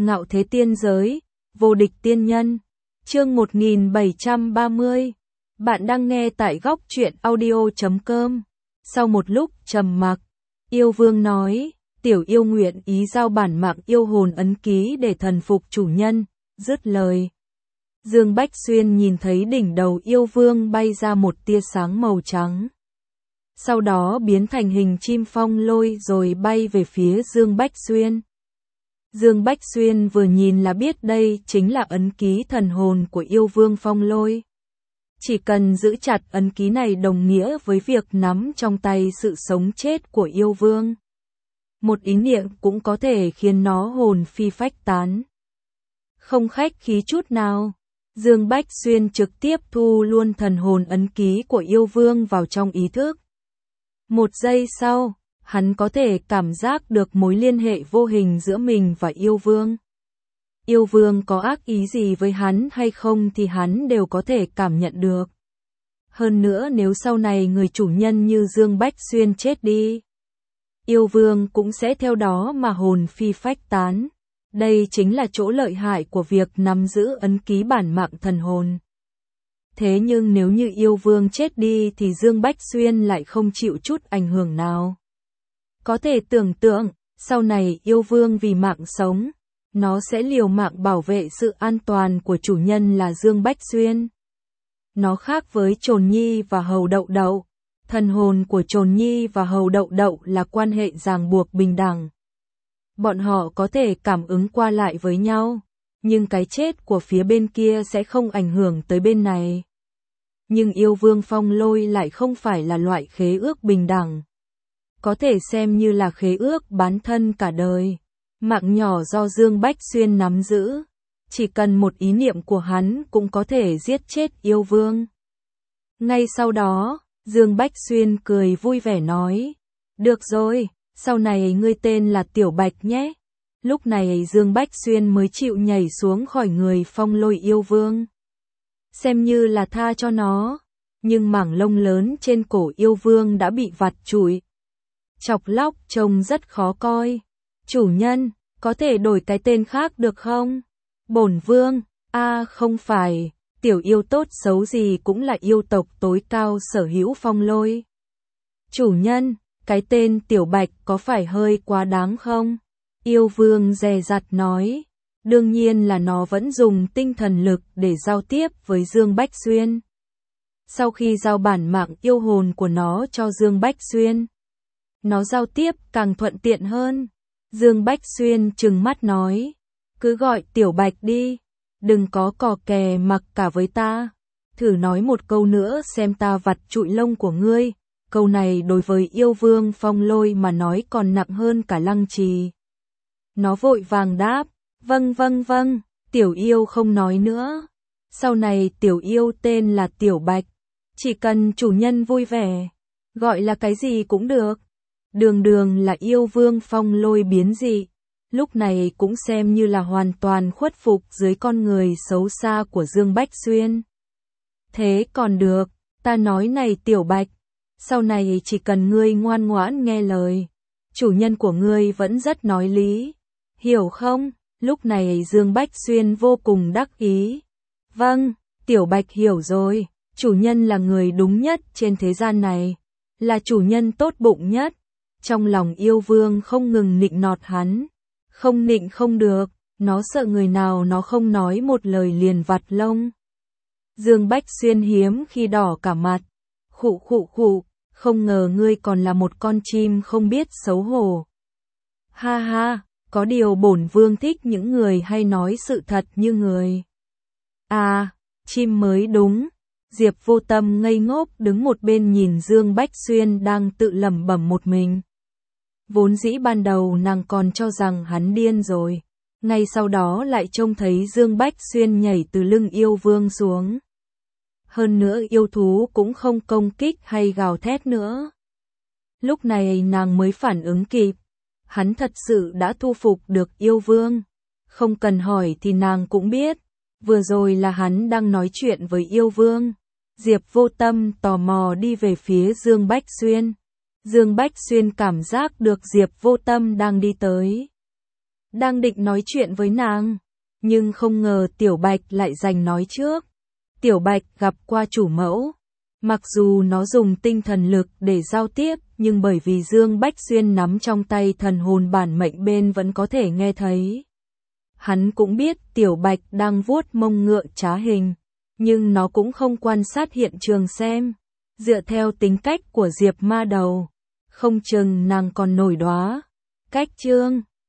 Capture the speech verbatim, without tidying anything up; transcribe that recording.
Ngạo thế tiên giới, vô địch tiên nhân. Chương một nghìn bảy trăm ba mươi. Bạn đang nghe tại góc truyện audio chấm com. Sau một lúc trầm mặc, Yêu Vương nói, tiểu yêu nguyện ý giao bản mạng yêu hồn ấn ký để thần phục chủ nhân. Dứt lời, Dương Bách Xuyên nhìn thấy đỉnh đầu Yêu Vương bay ra một tia sáng màu trắng. Sau đó biến thành hình chim phong lôi rồi bay về phía Dương Bách Xuyên. Dương Bách Xuyên vừa nhìn là biết đây chính là ấn ký thần hồn của Yêu Vương phong lôi. Chỉ cần giữ chặt ấn ký này đồng nghĩa với việc nắm trong tay sự sống chết của Yêu Vương. Một ý niệm cũng có thể khiến nó hồn phi phách tán. Không khách khí chút nào, Dương Bách Xuyên trực tiếp thu luôn thần hồn ấn ký của Yêu Vương vào trong ý thức. Một giây sau, hắn có thể cảm giác được mối liên hệ vô hình giữa mình và Yêu Vương. Yêu Vương có ác ý gì với hắn hay không thì hắn đều có thể cảm nhận được. Hơn nữa nếu sau này người chủ nhân như Dương Bách Xuyên chết đi, Yêu Vương cũng sẽ theo đó mà hồn phi phách tán. Đây chính là chỗ lợi hại của việc nắm giữ ấn ký bản mạng thần hồn. Thế nhưng nếu như Yêu Vương chết đi thì Dương Bách Xuyên lại không chịu chút ảnh hưởng nào. Có thể tưởng tượng, sau này Yêu Vương vì mạng sống, nó sẽ liều mạng bảo vệ sự an toàn của chủ nhân là Dương Bách Xuyên. Nó khác với Trồn Nhi và Hầu Đậu Đậu. Thần hồn của Trồn Nhi và Hầu Đậu Đậu là quan hệ ràng buộc bình đẳng. Bọn họ có thể cảm ứng qua lại với nhau, nhưng cái chết của phía bên kia sẽ không ảnh hưởng tới bên này. Nhưng Yêu Vương phong lôi lại không phải là loại khế ước bình đẳng. Có thể xem như là khế ước bán thân cả đời. Mạng nhỏ do Dương Bách Xuyên nắm giữ, chỉ cần một ý niệm của hắn cũng có thể giết chết Yêu Vương. Ngay sau đó, Dương Bách Xuyên cười vui vẻ nói, được rồi, sau này ngươi tên là Tiểu Bạch nhé. Lúc này Dương Bách Xuyên mới chịu nhảy xuống khỏi người phong lôi Yêu Vương. Xem như là tha cho nó, nhưng mảng lông lớn trên cổ Yêu Vương đã bị vặt trụi. Chọc lóc trông rất khó coi. Chủ nhân, có thể đổi cái tên khác được không? Bổn Vương, a à, không phải, tiểu yêu tốt xấu gì cũng là yêu tộc tối cao sở hữu phong lôi. Chủ nhân, cái tên Tiểu Bạch có phải hơi quá đáng không? Yêu Vương dè dặt nói, đương nhiên là nó vẫn dùng tinh thần lực để giao tiếp với Dương Bách Xuyên. Sau khi giao bản mạng yêu hồn của nó cho Dương Bách Xuyên, nó giao tiếp càng thuận tiện hơn. Dương Bách Xuyên trừng mắt nói, cứ gọi Tiểu Bạch đi, đừng có cò kè mặc cả với ta. Thử nói một câu nữa xem ta vặt trụi lông của ngươi. Câu này đối với Yêu Vương phong lôi mà nói còn nặng hơn cả lăng trì. Nó vội vàng đáp, vâng vâng vâng, tiểu yêu không nói nữa. Sau này tiểu yêu tên là Tiểu Bạch, chỉ cần chủ nhân vui vẻ, gọi là cái gì cũng được. Đường đường là Yêu Vương phong lôi biến dị, lúc này cũng xem như là hoàn toàn khuất phục dưới con người xấu xa của Dương Bách Xuyên. Thế còn được, ta nói này Tiểu Bạch, sau này chỉ cần ngươi ngoan ngoãn nghe lời, chủ nhân của ngươi vẫn rất nói lý, hiểu không? Lúc này Dương Bách Xuyên vô cùng đắc ý. Vâng, Tiểu Bạch hiểu rồi, chủ nhân là người đúng nhất trên thế gian này, là chủ nhân tốt bụng nhất. Trong lòng Yêu Vương không ngừng nịnh nọt hắn, không nịnh không được, nó sợ người nào nó không nói một lời liền vặt lông. Dương Bách Xuyên hiếm khi đỏ cả mặt, khụ khụ khụ, không ngờ ngươi còn là một con chim không biết xấu hổ. Ha ha, có điều bổn Vương thích những người hay nói sự thật như người. À, chim mới đúng. Diệp Vô Tâm ngây ngốc đứng một bên nhìn Dương Bách Xuyên đang tự lẩm bẩm một mình. Vốn dĩ ban đầu nàng còn cho rằng hắn điên rồi, ngay sau đó lại trông thấy Dương Bách Xuyên nhảy từ lưng Yêu Vương xuống. Hơn nữa yêu thú cũng không công kích hay gào thét nữa. Lúc này nàng mới phản ứng kịp, hắn thật sự đã thu phục được Yêu Vương. Không cần hỏi thì nàng cũng biết, vừa rồi là hắn đang nói chuyện với Yêu Vương. Diệp Vô Tâm tò mò đi về phía Dương Bách Xuyên. Dương Bách Xuyên cảm giác được Diệp Vô Tâm đang đi tới. đang định nói chuyện với nàng, nhưng không ngờ Tiểu Bạch lại giành nói trước. Tiểu Bạch gặp qua chủ mẫu. Mặc dù nó dùng tinh thần lực để giao tiếp, nhưng bởi vì Dương Bách Xuyên nắm trong tay thần hồn bản mệnh bên vẫn có thể nghe thấy. Hắn cũng biết Tiểu Bạch đang vuốt mông ngựa trá hình, nhưng nó cũng không quan sát hiện trường xem. Dựa theo tính cách của Diệp Ma Đầu, không chừng nàng còn nổi đoá. Cách chương